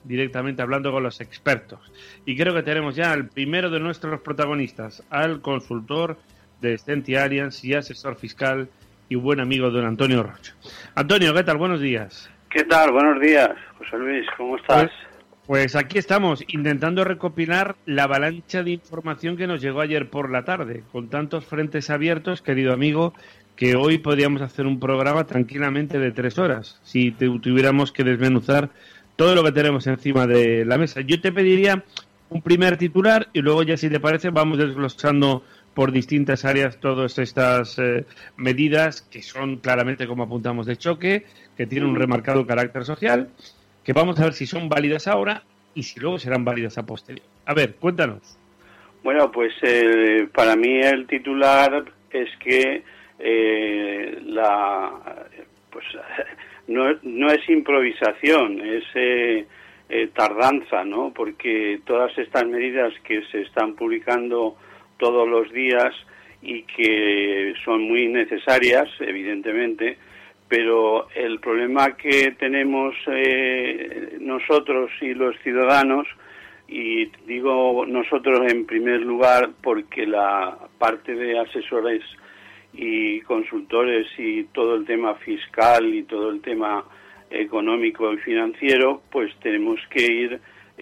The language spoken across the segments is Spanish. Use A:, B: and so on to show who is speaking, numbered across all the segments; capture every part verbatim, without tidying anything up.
A: directamente hablando con los expertos. Y creo que tenemos ya al primero de nuestros protagonistas, al consultor de Stenti Alliance y asesor fiscal y buen amigo don Antonio Rocha. Antonio, ¿qué tal? Buenos días.
B: ¿Qué tal? Buenos días, José Luis, ¿cómo estás?
A: Pues, pues aquí estamos, intentando recopilar la avalancha de información que nos llegó ayer por la tarde, con tantos frentes abiertos, querido amigo, que hoy podríamos hacer un programa tranquilamente de tres horas, si te, tuviéramos que desmenuzar todo lo que tenemos encima de la mesa. Yo te pediría un primer titular y luego ya, si te parece, vamos desglosando por distintas áreas todas estas eh, medidas que son claramente, como apuntamos, de choque, que tienen un remarcado carácter social, que vamos a ver si son válidas ahora y si luego serán válidas a posteriori. A ver, cuéntanos.
B: Bueno, pues eh, para mí el titular es que eh, la pues no, no es improvisación, es eh, eh, tardanza, ¿no? Porque todas estas medidas que se están publicando todos los días y que son muy necesarias, evidentemente, pero el problema que tenemos eh, nosotros y los ciudadanos, y digo nosotros en primer lugar porque la parte de asesores y consultores y todo el tema fiscal y todo el tema económico y financiero, pues tenemos que ir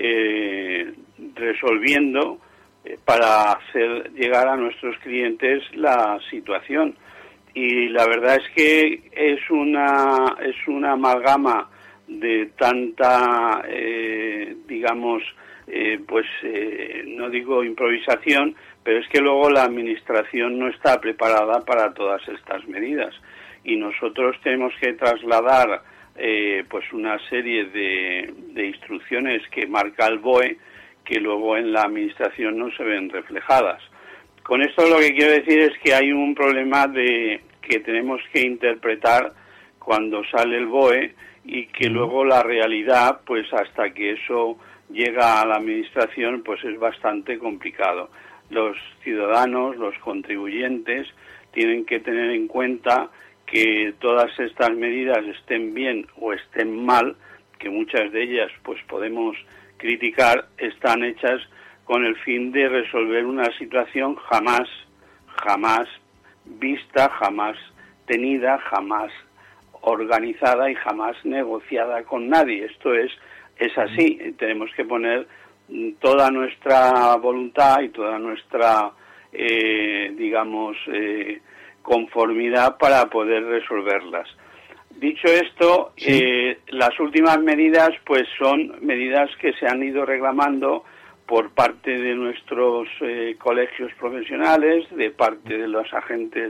B: eh, resolviendo eh, para hacer llegar a nuestros clientes la situación. Y la verdad es que es una es una amalgama de tanta eh, digamos eh, pues eh, no digo improvisación, pero es que luego la administración no está preparada para todas estas medidas y nosotros tenemos que trasladar eh, pues una serie de, de instrucciones que marca el B O E que luego en la administración no se ven reflejadas. Con esto lo que quiero decir es que hay un problema de que tenemos que interpretar cuando sale el B O E y que luego la realidad, pues hasta que eso llega a la administración, pues es bastante complicado. Los ciudadanos, los contribuyentes, tienen que tener en cuenta que todas estas medidas estén bien o estén mal, que muchas de ellas pues podemos criticar, están hechas con el fin de resolver una situación jamás, jamás vista, jamás tenida, jamás organizada y jamás negociada con nadie. Esto es, es así. Tenemos que poner toda nuestra voluntad y toda nuestra, eh, digamos, eh, conformidad para poder resolverlas. Dicho esto, sí. eh, las últimas medidas pues son medidas que se han ido reclamando por parte de nuestros eh, colegios profesionales, de parte de los agentes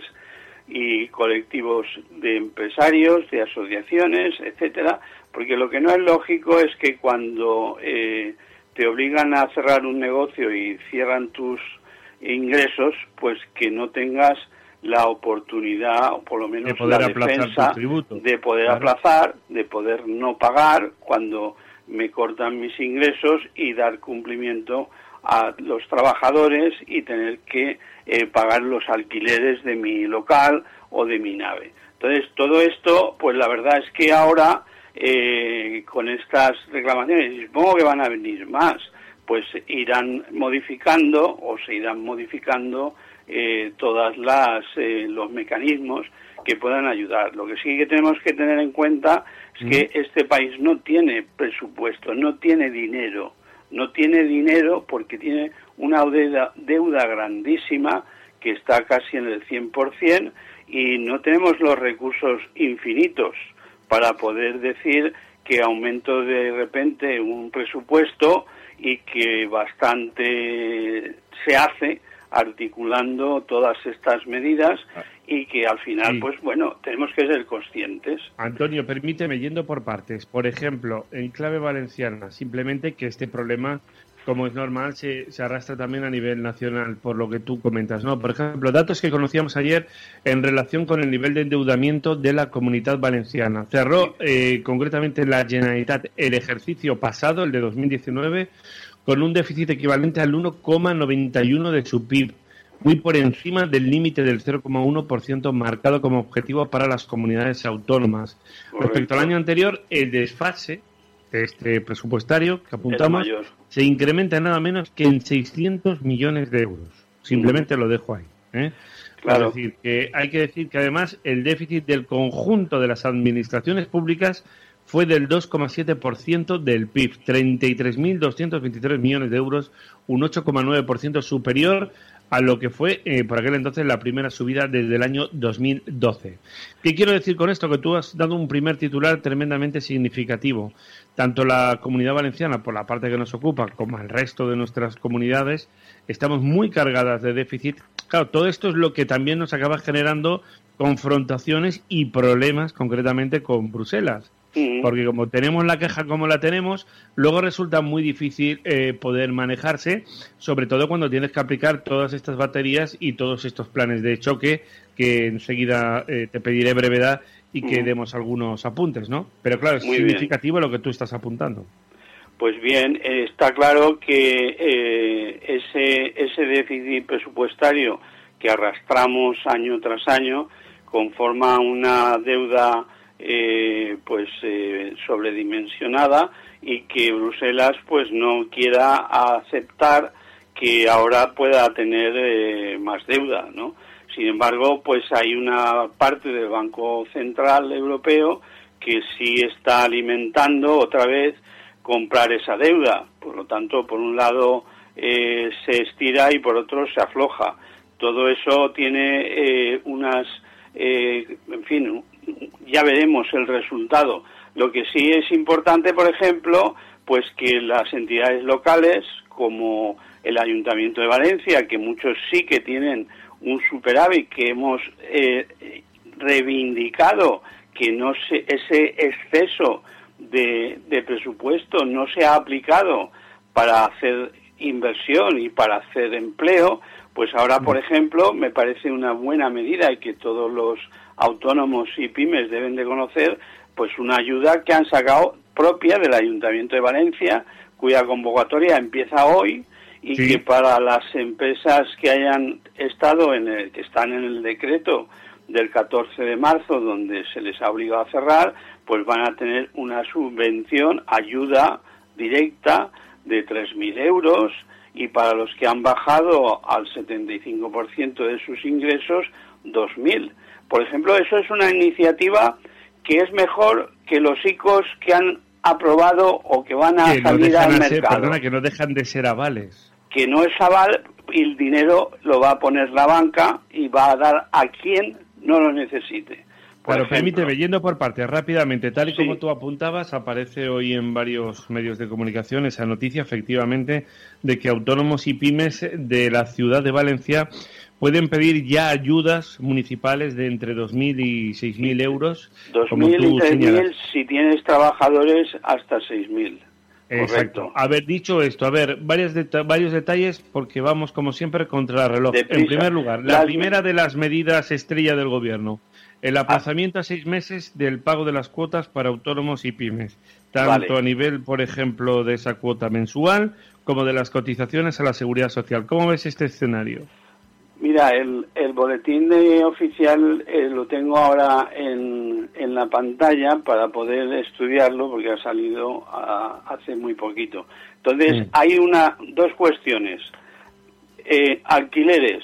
B: y colectivos de empresarios, de asociaciones, etcétera, porque lo que no es lógico es que cuando eh, te obligan a cerrar un negocio y cierran tus ingresos, pues que no tengas la oportunidad, o por lo menos de poder la defensa, de poder claro. aplazar, de poder no pagar cuando me cortan mis ingresos y dar cumplimiento a los trabajadores y tener que eh, pagar los alquileres de mi local o de mi nave. Entonces, todo esto, pues la verdad es que ahora, eh, con estas reclamaciones, y supongo que van a venir más, pues irán modificando o se irán modificando eh, todas las eh, los mecanismos que puedan ayudar. Lo que sí que tenemos que tener en cuenta es que este país no tiene presupuesto, no tiene dinero, no tiene dinero porque tiene una deuda, deuda grandísima que está casi en el cien por ciento y no tenemos los recursos infinitos para poder decir que aumento de repente un presupuesto y que bastante se hace articulando todas estas medidas y que al final, sí. pues bueno, tenemos que ser conscientes.
A: Antonio, permíteme, yendo por partes. Por ejemplo, en clave valenciana, simplemente que este problema, como es normal, se, se arrastra también a nivel nacional, por lo que tú comentas, ¿no? Por ejemplo, datos que conocíamos ayer en relación con el nivel de endeudamiento de la Comunidad Valenciana. Cerró eh, concretamente la Generalitat el ejercicio pasado, el de dos mil diecinueve, con un déficit equivalente al uno coma noventa y uno de su P I B, muy por encima del límite del cero coma uno por ciento marcado como objetivo para las comunidades autónomas. Correcto. Respecto al año anterior, el desfase este presupuestario que apuntamos se incrementa nada menos que en seiscientos millones de euros. Simplemente mm. lo dejo ahí. ¿eh? Claro. Es decir, que hay que decir que además el déficit del conjunto de las administraciones públicas fue del dos coma siete por ciento del P I B, treinta y tres mil doscientos veintitrés millones de euros, un ocho coma nueve por ciento superior a lo que fue eh, por aquel entonces la primera subida desde el año dos mil doce. ¿Qué quiero decir con esto? Que tú has dado un primer titular tremendamente significativo. Tanto la Comunidad Valenciana, por la parte que nos ocupa, como el resto de nuestras comunidades, estamos muy cargadas de déficit. Claro, todo esto es lo que también nos acaba generando confrontaciones y problemas concretamente con Bruselas. Porque como tenemos la queja como la tenemos, luego resulta muy difícil eh, poder manejarse, sobre todo cuando tienes que aplicar todas estas baterías y todos estos planes de choque, que enseguida eh, te pediré brevedad y que mm. demos algunos apuntes, ¿no? Pero claro, es muy significativo bien. Lo que tú estás apuntando.
B: Pues bien, eh, está claro que eh, ese, ese déficit presupuestario que arrastramos año tras año conforma una deuda Eh, pues eh, sobredimensionada y que Bruselas pues no quiera aceptar que ahora pueda tener eh, más deuda, ¿no? Sin embargo, pues hay una parte del Banco Central Europeo que sí está alimentando otra vez comprar esa deuda. Por lo tanto, por un lado eh, se estira y por otro se afloja. Todo eso tiene eh, unas, eh, en fin, ya veremos el resultado. Lo que sí es importante, por ejemplo, pues que las entidades locales, como el Ayuntamiento de Valencia, que muchos sí que tienen un superávit, que hemos eh, reivindicado que no se, ese exceso de, de presupuesto no se ha aplicado para hacer inversión y para hacer empleo, pues ahora, por ejemplo, me parece una buena medida y que todos los autónomos y pymes deben de conocer, pues una ayuda que han sacado propia del Ayuntamiento de Valencia, cuya convocatoria empieza hoy y sí. que para las empresas que hayan estado en el, que están en el decreto del catorce de marzo, donde se les ha obligado a cerrar, pues van a tener una subvención, ayuda directa de tres mil euros, y para los que han bajado al setenta y cinco por ciento de sus ingresos, dos mil. Por ejemplo, eso es una iniciativa que es mejor que los I C Os que han aprobado o que van a que salir no al mercado.
A: Ser, perdona, que no dejan de ser avales.
B: Que no es aval y el dinero lo va a poner la banca y va a dar a quien no lo necesite.
A: Claro, permíteme, yendo por partes, rápidamente, tal y sí. como tú apuntabas, aparece hoy en varios medios de comunicación esa noticia, efectivamente, de que autónomos y pymes de la ciudad de Valencia pueden pedir ya ayudas municipales de entre dos mil y seis mil euros.
B: dos mil y tres mil si tienes trabajadores hasta seis mil.
A: Exacto. Haber dicho esto, a ver, varios, deta- varios detalles porque vamos, como siempre, contra el reloj. Deprisa. En primer lugar, la las... primera de las medidas estrella del Gobierno, el aplazamiento ah. a seis meses del pago de las cuotas para autónomos y pymes, tanto vale. a nivel, por ejemplo, de esa cuota mensual como de las cotizaciones a la Seguridad Social. ¿Cómo ves este escenario?
B: Mira, el, el boletín de oficial eh, lo tengo ahora en, en la pantalla para poder estudiarlo porque ha salido a, hace muy poquito. Entonces, sí. hay una dos cuestiones. Eh, alquileres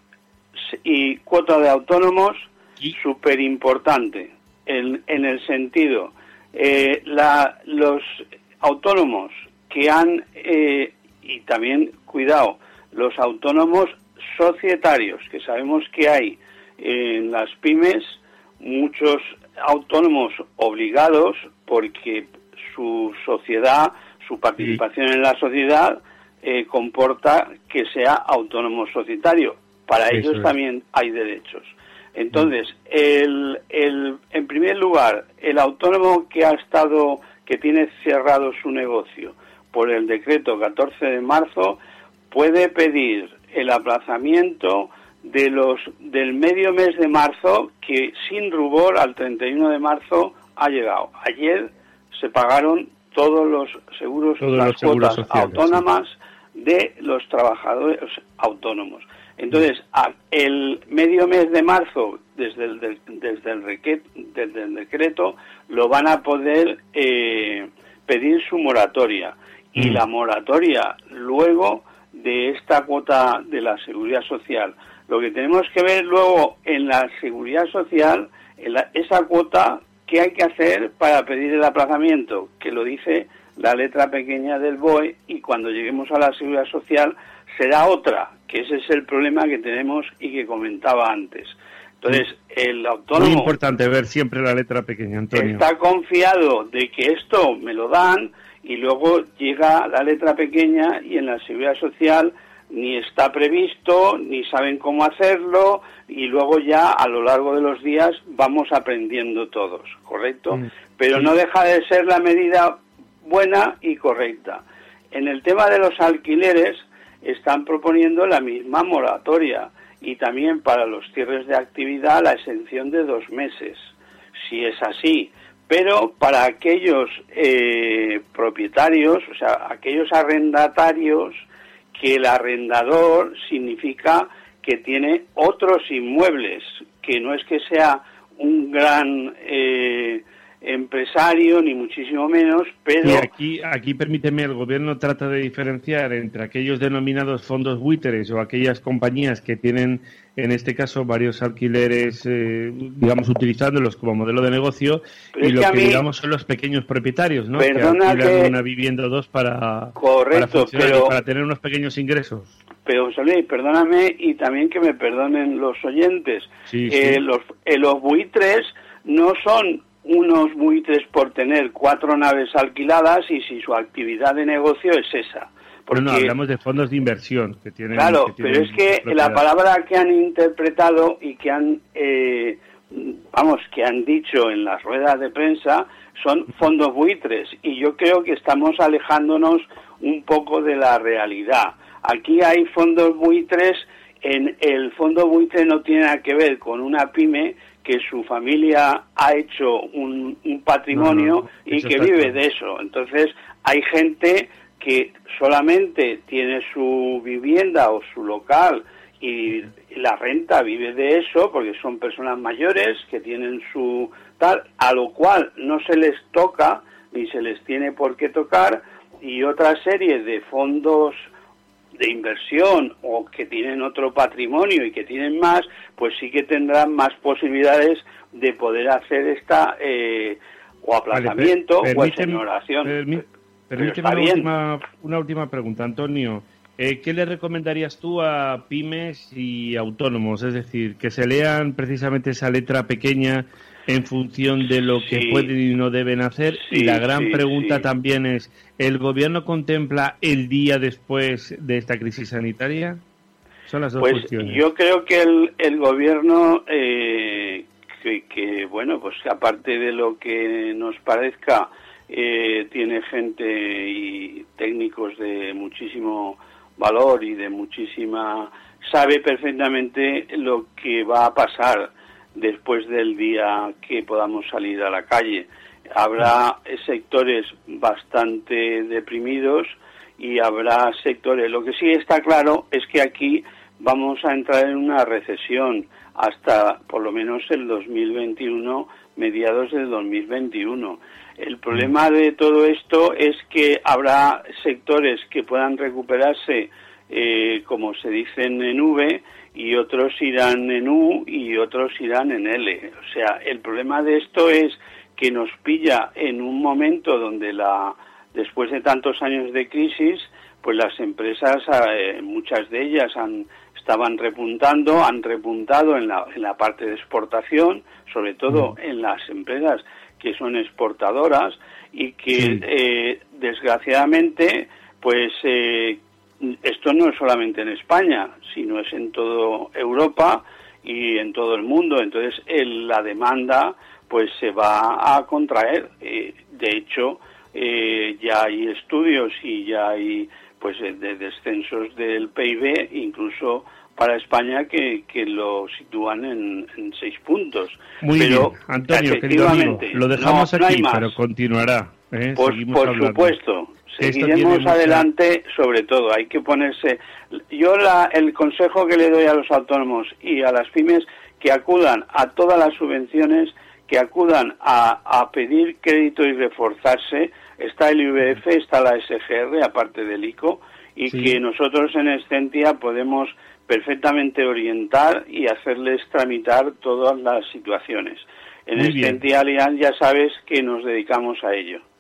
B: y cuota de autónomos, súper importante en, en el sentido, eh, la, los autónomos que han, eh, y también, cuidado, los autónomos societarios, que sabemos que hay en las pymes muchos autónomos obligados porque su sociedad, su participación sí. en la sociedad eh, comporta que sea autónomo societario. Para Eso ellos es. también hay derechos. Entonces, el, el, en primer lugar, el autónomo que ha estado, que tiene cerrado su negocio por el decreto catorce de marzo, puede pedir el aplazamiento de los del medio mes de marzo, que sin rubor al treinta y uno de marzo ha llegado. Ayer se pagaron todos los seguros, todos las los cuotas seguros sociales, autónomas sí. de los trabajadores autónomos. Entonces, el medio mes de marzo, desde el, desde el, requet, desde el decreto, lo van a poder eh, pedir su moratoria. Y mm. la moratoria luego de esta cuota de la Seguridad Social. Lo que tenemos que ver luego en la Seguridad Social, en la, esa cuota, ¿qué hay que hacer para pedir el aplazamiento? Que lo dice la letra pequeña del B O E, y cuando lleguemos a la Seguridad Social será otra, que ese es el problema que tenemos y que comentaba antes. Entonces, el autónomo...
A: Muy importante ver siempre la letra pequeña, Antonio.
B: Está confiado de que esto me lo dan, y luego llega la letra pequeña y en la Seguridad Social ni está previsto, ni saben cómo hacerlo, y luego ya a lo largo de los días vamos aprendiendo todos, ¿correcto? Mm. Pero sí. No deja de ser la medida buena y correcta. En el tema de los alquileres están proponiendo la misma moratoria, y también para los cierres de actividad la exención de dos meses, si es así. Pero para aquellos eh, propietarios, o sea, aquellos arrendatarios, que el arrendador significa que tiene otros inmuebles, que no es que sea un gran eh, empresario, ni muchísimo menos, pero...
A: Y aquí, aquí, permíteme, el gobierno trata de diferenciar entre aquellos denominados fondos buitres o aquellas compañías que tienen, en este caso, varios alquileres, eh, digamos, utilizándolos como modelo de negocio, pero y lo que, mí, digamos, son los pequeños propietarios, ¿no? Que alquilan que... una vivienda o dos para,
B: Correcto,
A: para,
B: pero...
A: para tener unos pequeños ingresos.
B: Pero, José Luis, perdóname, y también que me perdonen los oyentes,
A: sí,
B: eh,
A: sí.
B: Los, eh, los buitres no son unos buitres por tener cuatro naves alquiladas y si su actividad de negocio es esa.
A: Porque, no, no, hablamos de fondos de inversión que tienen...
B: Claro,
A: que tienen
B: pero es que propiedad. La palabra que han interpretado y que han, eh, vamos, que han dicho en las ruedas de prensa son fondos buitres, y yo creo que estamos alejándonos un poco de la realidad. Aquí hay fondos buitres, en el fondo buitre no tiene nada que ver con una pyme que su familia ha hecho un, un patrimonio no, no, y que vive claro. de eso. Entonces, hay gente que solamente tiene su vivienda o su local y la renta vive de eso, porque son personas mayores que tienen su tal, a lo cual no se les toca ni se les tiene por qué tocar, y otra serie de fondos de inversión o que tienen otro patrimonio y que tienen más, pues sí que tendrán más posibilidades de poder hacer esta eh, o aplazamiento vale, per, o exoneración.
A: Permí, permíteme una última, una última pregunta, Antonio. Eh, ¿Qué le recomendarías tú a pymes y autónomos? Es decir, que se lean precisamente esa letra pequeña en función de lo que sí, pueden y no deben hacer. Sí, y la gran sí, pregunta sí. también es, ¿el gobierno contempla el día después de esta crisis sanitaria? Son las dos
B: pues
A: cuestiones.
B: Yo creo que el, el gobierno, eh, que, que, bueno, pues aparte de lo que nos parezca, eh, tiene gente y técnicos de muchísimo valor y de muchísima... sabe perfectamente lo que va a pasar después del día que podamos salir a la calle. Habrá sectores bastante deprimidos y habrá sectores... Lo que sí está claro es que aquí vamos a entrar en una recesión hasta por lo menos el dos mil veintiuno, mediados del dos mil veintiuno. El problema de todo esto es que habrá sectores que puedan recuperarse, eh, como se dice en V, y otros irán en U y otros irán en L. O sea, el problema de esto es que nos pilla en un momento donde la después de tantos años de crisis, pues las empresas, eh, muchas de ellas han estaban repuntando, han repuntado en la, en la parte de exportación, sobre todo en las empresas que son exportadoras y que sí. eh, desgraciadamente, pues eh, esto no es solamente en España, sino es en toda Europa y en todo el mundo. Entonces el, la demanda pues se va a contraer. Eh, de hecho, eh, ya hay estudios y ya hay pues de descensos del P I B, incluso para España, que, que lo sitúan en, en seis puntos.
A: Muy pero, bien, Antonio, querido amigo, lo dejamos no, aquí, no pero continuará. ¿eh?
B: Por, por supuesto, seguiremos adelante, mucha... sobre todo, hay que ponerse... Yo la, el consejo que le doy a los autónomos y a las pymes, que acudan a todas las subvenciones, que acudan a, a pedir crédito y reforzarse. está el I V F, está la S G R, aparte del I C O, y sí. que nosotros en Excentia podemos perfectamente orientar y hacerles tramitar todas las situaciones. En Excentia Allianz ya sabes que nos dedicamos a ello.